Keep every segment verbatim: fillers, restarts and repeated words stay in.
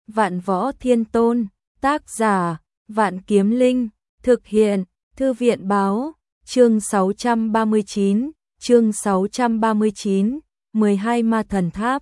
Vạn Võ Thiên Tôn, tác giả, Vạn Kiếm Linh, thực hiện, Thư viện báo, chương sáu trăm ba mươi chín, chương sáu trăm ba mươi chín, mười hai ma thần tháp.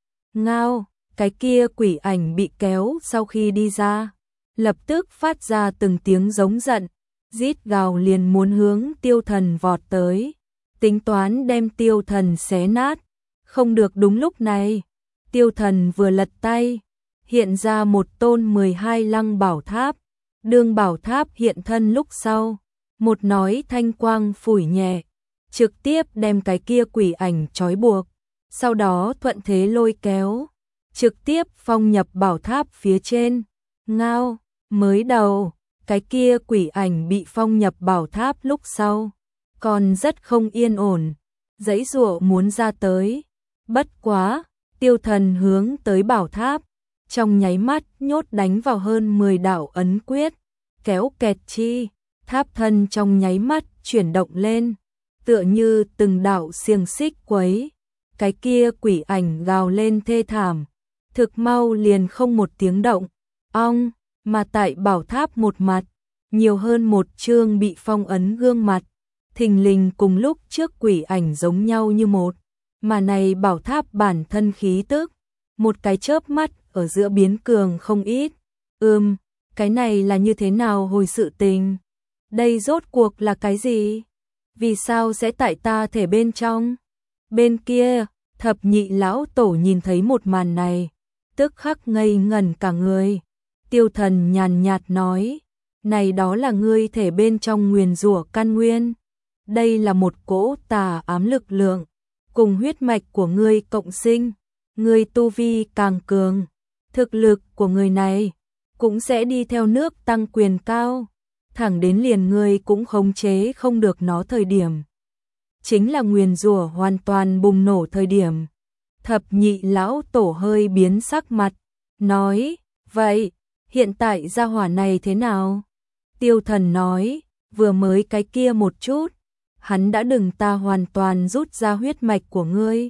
Ngao, cái kia quỷ ảnh bị kéo sau khi đi ra, lập tức phát ra từng tiếng giống giận, rít gào liền muốn hướng Tiêu Thần vọt tới, tính toán đem Tiêu Thần xé nát. Không được, đúng lúc này, Tiêu Thần vừa lật tay, hiện ra một tôn mười hai lăng bảo tháp. Đương bảo tháp hiện thân lúc sau, một nói thanh quang phủi nhẹ, trực tiếp đem cái kia quỷ ảnh trói buộc, sau đó thuận thế lôi kéo, trực tiếp phong nhập bảo tháp phía trên. Ngao, mới đầu, cái kia quỷ ảnh bị phong nhập bảo tháp lúc sau, còn rất không yên ổn, giãy giụa muốn ra tới. Bất quá, Tiêu Thần hướng tới bảo tháp, trong nháy mắt nhốt đánh vào hơn mười đạo ấn quyết, kéo kẹt chi, tháp thân trong nháy mắt chuyển động lên, tựa như từng đạo xiềng xích quấy. Cái kia quỷ ảnh gào lên thê thảm, thực mau liền không một tiếng động. Ong, mà tại bảo tháp một mặt, nhiều hơn một chương bị phong ấn gương mặt, thình lình cùng lúc trước quỷ ảnh giống nhau như một. Mà này bảo tháp bản thân khí tức, một cái chớp mắt ở giữa biến cường không ít. Ừm, cái này là như thế nào hồi sự tình? Đây rốt cuộc là cái gì? Vì sao sẽ tại ta thể bên trong? Bên kia, thập nhị lão tổ nhìn thấy một màn này, tức khắc ngây ngẩn cả người. Tiêu Thần nhàn nhạt nói, này đó là ngươi thể bên trong nguyền rủa căn nguyên. Đây là một cỗ tà ám lực lượng, cùng huyết mạch của ngươi cộng sinh, ngươi tu vi càng cường, thực lực của người này cũng sẽ đi theo nước tăng quyền cao, thẳng đến liền ngươi cũng khống chế không được nó thời điểm. Chính là nguyền rủa hoàn toàn bùng nổ thời điểm. Thập nhị lão tổ hơi biến sắc mặt, nói, vậy, hiện tại gia hỏa này thế nào? Tiêu Thần nói, vừa mới cái kia một chút, hắn đã đừng ta hoàn toàn rút ra huyết mạch của ngươi.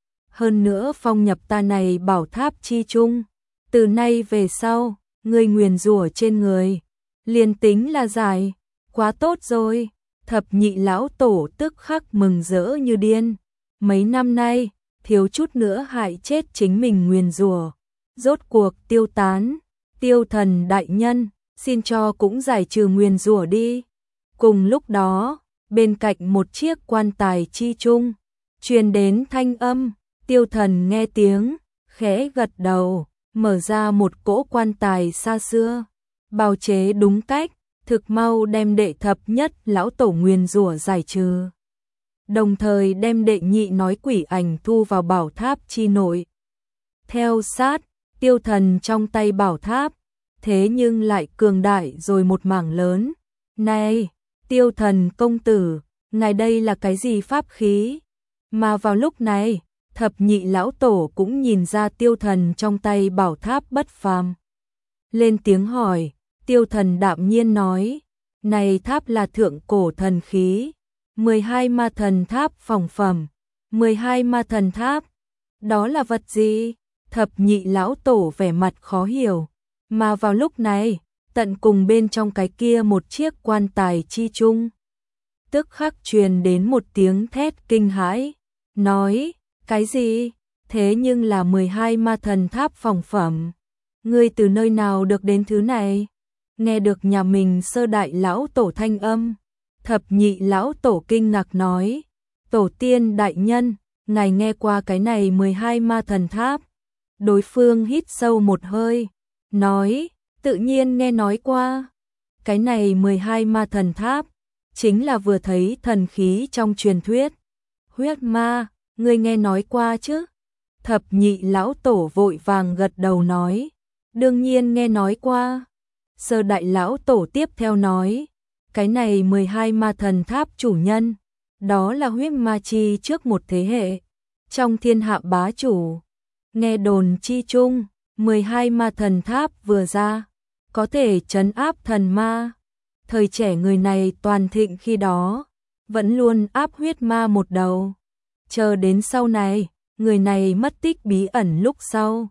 Hơn nữa phong nhập ta này bảo tháp chi chung, từ nay về sau, ngươi nguyền rủa trên người, liền tính là giải, quá tốt rồi. Thập nhị lão tổ tức khắc mừng rỡ như điên, mấy năm nay, thiếu chút nữa hại chết chính mình nguyền rủa, rốt cuộc tiêu tán. Tiêu Thần đại nhân, xin cho cũng giải trừ nguyền rủa đi. Cùng lúc đó, bên cạnh một chiếc quan tài chi chung, truyền đến thanh âm. Tiêu Thần nghe tiếng, khẽ gật đầu, mở ra một cỗ quan tài xa xưa, bào chế đúng cách, thực mau đem đệ thập nhất lão tổ nguyền rủa giải trừ, đồng thời đem đệ nhị nói quỷ ảnh thu vào bảo tháp chi nội. Theo sát, Tiêu Thần trong tay bảo tháp, thế nhưng lại cường đại rồi một mảng lớn. Này, Tiêu Thần công tử, ngài đây là cái gì pháp khí? Mà vào lúc này, thập nhị lão tổ cũng nhìn ra Tiêu Thần trong tay bảo tháp bất phàm. Lên tiếng hỏi, Tiêu Thần đạm nhiên nói, này tháp là thượng cổ thần khí, mười hai ma thần tháp phòng phẩm. mười hai ma thần tháp, đó là vật gì? Thập nhị lão tổ vẻ mặt khó hiểu, mà vào lúc này, tận cùng bên trong cái kia một chiếc quan tài chi chung, tức khắc truyền đến một tiếng thét kinh hãi, nói, cái gì? Thế nhưng là mười hai ma thần tháp phòng phẩm, ngươi từ nơi nào được đến thứ này? Nghe được nhà mình sơ đại lão tổ thanh âm, thập nhị lão tổ kinh ngạc nói, tổ tiên đại nhân, ngài nghe qua cái này mười hai ma thần tháp? Đối phương hít sâu một hơi, nói, tự nhiên nghe nói qua. Cái này mười hai ma thần tháp, chính là vừa thấy thần khí trong truyền thuyết. Huyết ma, ngươi nghe nói qua chứ? Thập nhị lão tổ vội vàng gật đầu nói, đương nhiên nghe nói qua. Sơ đại lão tổ tiếp theo nói, cái này mười hai ma thần tháp chủ nhân, đó là huyết ma chi trước một thế hệ, trong thiên hạ bá chủ. Nghe đồn chi chung, mười hai ma thần tháp vừa ra, có thể trấn áp thần ma. Thời trẻ người này toàn thịnh khi đó, vẫn luôn áp huyết ma một đầu. Chờ đến sau này, người này mất tích bí ẩn lúc sau,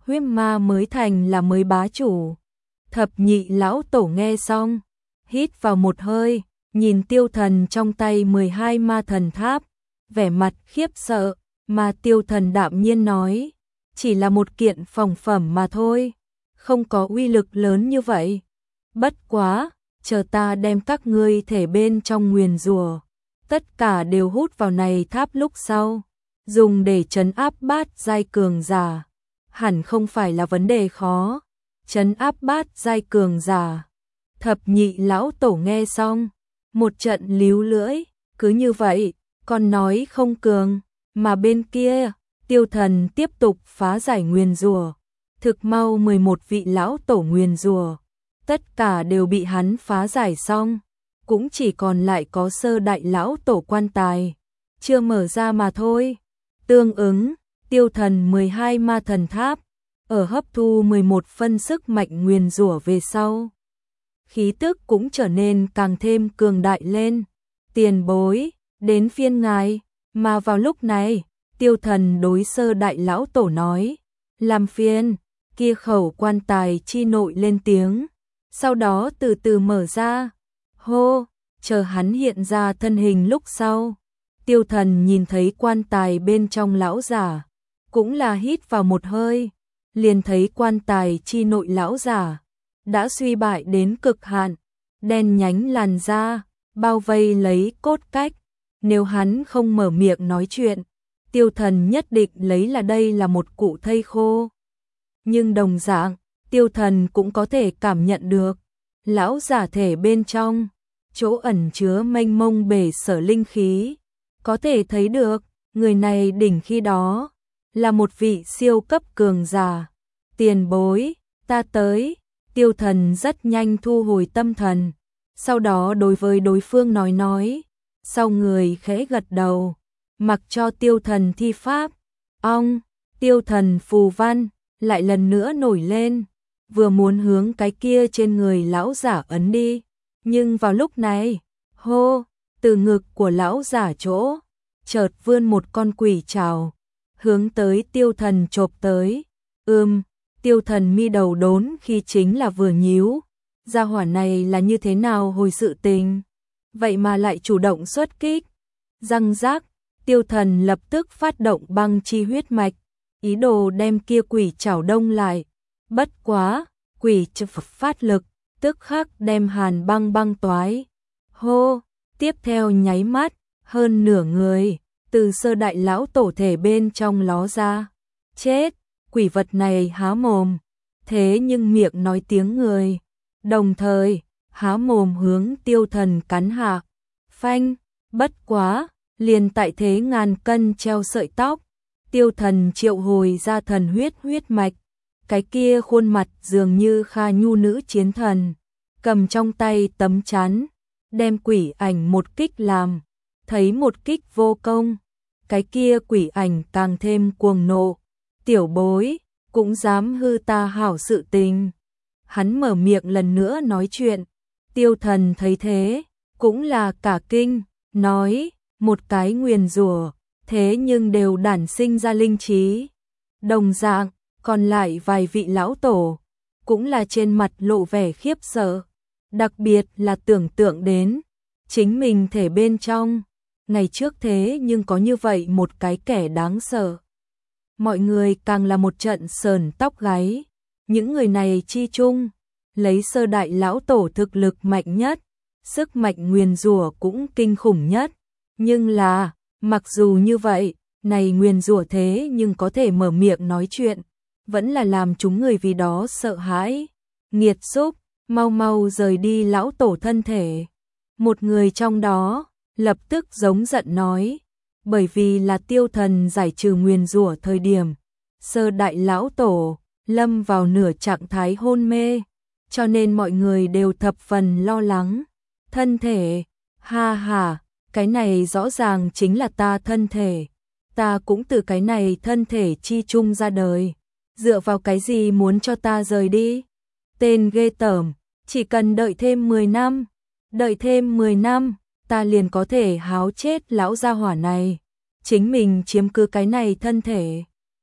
huyết ma mới thành là mới bá chủ. Thập nhị lão tổ nghe xong, hít vào một hơi, nhìn tiêu thần trong tay mười hai ma thần tháp, vẻ mặt khiếp sợ, mà tiêu thần đạm nhiên nói, chỉ là một kiện phòng phẩm mà thôi, không có uy lực lớn như vậy. Bất quá, chờ ta đem các ngươi thể bên trong nguyền rủa, tất cả đều hút vào này tháp lúc sau, dùng để trấn áp bát giai cường giả, hẳn không phải là vấn đề khó. Trấn áp bát giai cường giả. Thập nhị lão tổ nghe xong, một trận líu lưỡi, cứ như vậy, còn nói không cường, mà bên kia, tiêu thần tiếp tục phá giải nguyền rủa. Thực mau mười một vị lão tổ nguyền rủa, tất cả đều bị hắn phá giải xong, cũng chỉ còn lại có sơ đại lão tổ quan tài, chưa mở ra mà thôi. Tương ứng, tiêu thần mười hai ma thần tháp, ở hấp thu mười một phân sức mạnh nguyền rủa về sau, khí tức cũng trở nên càng thêm cường đại lên. Tiền bối, đến phiên ngài, mà vào lúc này, tiêu thần đối sơ đại lão tổ nói, làm phiền, kia khẩu quan tài chi nội lên tiếng, sau đó từ từ mở ra. Hô, chờ hắn hiện ra thân hình lúc sau, tiêu thần nhìn thấy quan tài bên trong lão giả, cũng là hít vào một hơi, liền thấy quan tài chi nội lão giả đã suy bại đến cực hạn, đen nhánh làn da bao vây lấy cốt cách, nếu hắn không mở miệng nói chuyện, tiêu thần nhất định lấy là đây là một cụ thây khô. Nhưng đồng dạng, tiêu thần cũng có thể cảm nhận được, lão giả thể bên trong, chỗ ẩn chứa mênh mông bể sở linh khí, có thể thấy được, người này đỉnh khi đó, là một vị siêu cấp cường giả. Tiền bối, ta tới, tiêu thần rất nhanh thu hồi tâm thần, sau đó đối với đối phương nói nói, sau người khẽ gật đầu, mặc cho tiêu thần thi pháp, ong, tiêu thần phù văn, lại lần nữa nổi lên, vừa muốn hướng cái kia trên người lão giả ấn đi, nhưng vào lúc này, hô, từ ngực của lão giả chỗ, chợt vươn một con quỷ trảo, hướng tới tiêu thần chộp tới, ưm, tiêu thần mi đầu đốn khi chính là vừa nhíu, gia hỏa này là như thế nào hồi sự tình, vậy mà lại chủ động xuất kích, răng rác, tiêu thần lập tức phát động băng chi huyết mạch, ý đồ đem kia quỷ trảo đông lại, bất quá, quỷ chập phát lực, tức khắc đem hàn băng băng toái, hô, tiếp theo nháy mắt, hơn nửa người, từ sơ đại lão tổ thể bên trong ló ra, chết, quỷ vật này há mồm, thế nhưng miệng nói tiếng người, đồng thời, há mồm hướng tiêu thần cắn hạ, phanh, bất quá, liền tại thế ngàn cân treo sợi tóc, tiêu thần triệu hồi ra thần huyết huyết mạch, cái kia khuôn mặt dường như kha nhu nữ chiến thần, cầm trong tay tấm chắn, đem quỷ ảnh một kích làm, thấy một kích vô công, cái kia quỷ ảnh càng thêm cuồng nộ, tiểu bối, cũng dám hư ta hảo sự tình. Hắn mở miệng lần nữa nói chuyện, tiêu thần thấy thế, cũng là cả kinh, nói, một cái nguyền rủa, thế nhưng đều đản sinh ra linh trí. Đồng dạng, còn lại vài vị lão tổ, cũng là trên mặt lộ vẻ khiếp sợ, đặc biệt là tưởng tượng đến, chính mình thể bên trong, ngày trước thế nhưng có như vậy một cái kẻ đáng sợ. Mọi người càng là một trận sờn tóc gáy, những người này chi chung, lấy sơ đại lão tổ thực lực mạnh nhất, sức mạnh nguyền rủa cũng kinh khủng nhất, nhưng là, mặc dù như vậy, này nguyền rủa thế nhưng có thể mở miệng nói chuyện, vẫn là làm chúng người vì đó sợ hãi, nghiệt xúc, mau mau rời đi lão tổ thân thể. Một người trong đó, lập tức giống giận nói, bởi vì là tiêu thần giải trừ nguyền rủa thời điểm, sơ đại lão tổ, lâm vào nửa trạng thái hôn mê, cho nên mọi người đều thập phần lo lắng. Thân thể, ha ha, cái này rõ ràng chính là ta thân thể, ta cũng từ cái này thân thể chi chung ra đời, dựa vào cái gì muốn cho ta rời đi? Tên ghê tởm, chỉ cần đợi thêm mười năm, đợi thêm mười năm, ta liền có thể háo chết lão gia hỏa này, chính mình chiếm cứ cái này thân thể.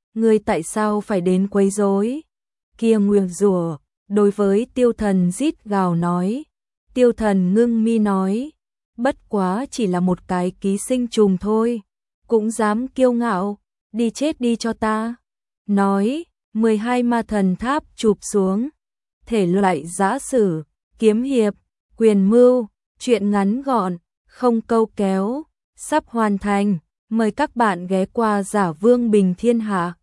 Ngươi tại sao phải đến quấy rối? Kia nguyền rủa, đối với tiêu thần rít gào nói. Tiêu thần ngưng mi nói, bất quá chỉ là một cái ký sinh trùng thôi, cũng dám kiêu ngạo, đi chết đi cho ta. Nói, mười hai ma thần tháp chụp xuống, thể loại giã sử, kiếm hiệp, quyền mưu, truyện ngắn gọn, không câu kéo, sắp hoàn thành, mời các bạn ghé qua Giả Vương Bình Thiên Hạ.